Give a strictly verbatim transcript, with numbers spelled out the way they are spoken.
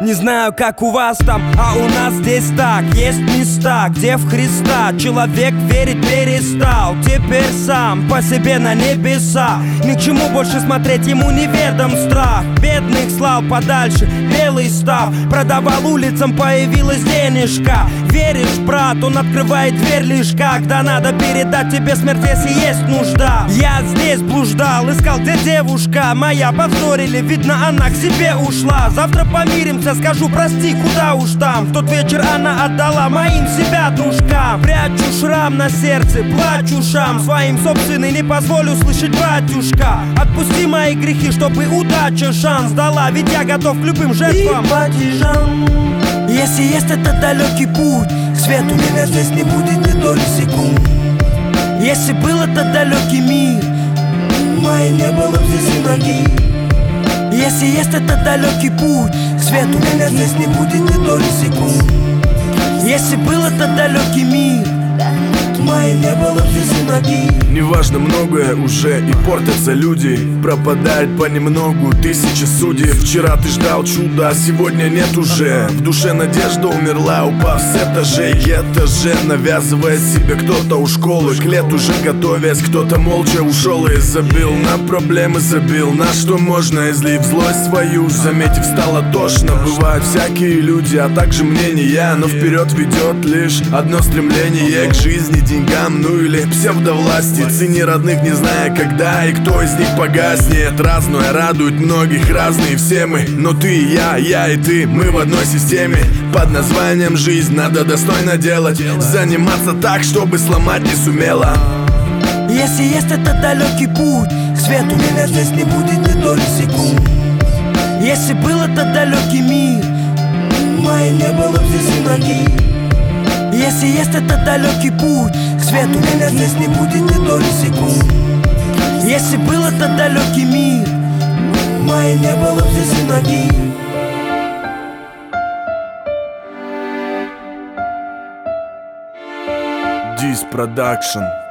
Не знаю, как у вас там, а у нас здесь так. Есть места, где в Христа человек верить перестал. Теперь сам по себе на небеса. Ни к чему больше смотреть, ему неведом страх. Бедных слал подальше, белый став. Продавал улицам, появилась денежка. Веришь, брат, он открывает дверь лишь когда надо передать тебе смерть, если есть нужда. Я здесь блуждал, искал, где девушка моя. Повторили, видно, она к себе ушла. Завтра помиримся, скажу прости, куда уж там. В тот вечер она отдала моим себя дружкам. Прячу шрам на сердце, плачу шам. Своим собственный не позволю слышать, батюшка. Отпусти мои грехи, чтобы удача шанс дала. Ведь я готов к любым жертвам и падежам. Если есть этот далекий путь к свету, меня здесь не будет ни доли секунд. Если был этот далекий мир, моей не было бы здесь и ноги. Если есть этот далекий путь к свету, меня здесь не будет ни доли секунд. Если был этот далекий мир, моей не было здесь и ноги. Неважно, многое уже и портятся люди. Пропадает понемногу тысячи судей. Вчера ты ждал чуда, а сегодня нет уже. В душе надежда умерла, упав с этажей. Это же навязывает себе кто-то у школы. К лету уже готовясь, кто-то молча ушел и забил на проблемы, забил на что можно, излив злость свою. Заметив, стало тошно. Бывают всякие люди, а также мнения, но вперед ведет лишь одно стремление к жизни, деньгам, ну или псевдовласти. Цени родных, не зная когда и кто из них погаснет. Разное радует многих, разные все мы. Но ты и я, я и ты, мы в одной системе. Под названием жизнь надо достойно делать. Заниматься так, чтобы сломать не сумела. Если есть этот далекий путь к свету, меня здесь не будет ни доли секунд. Если был этот далекий мир, моей не было бы здесь и ноги. Если есть этот далекий путь к свету, меня здесь не будет ни доли секунд. Если был этот далекий мир, моей не было бы здесь и ноги. Дис Продакшн.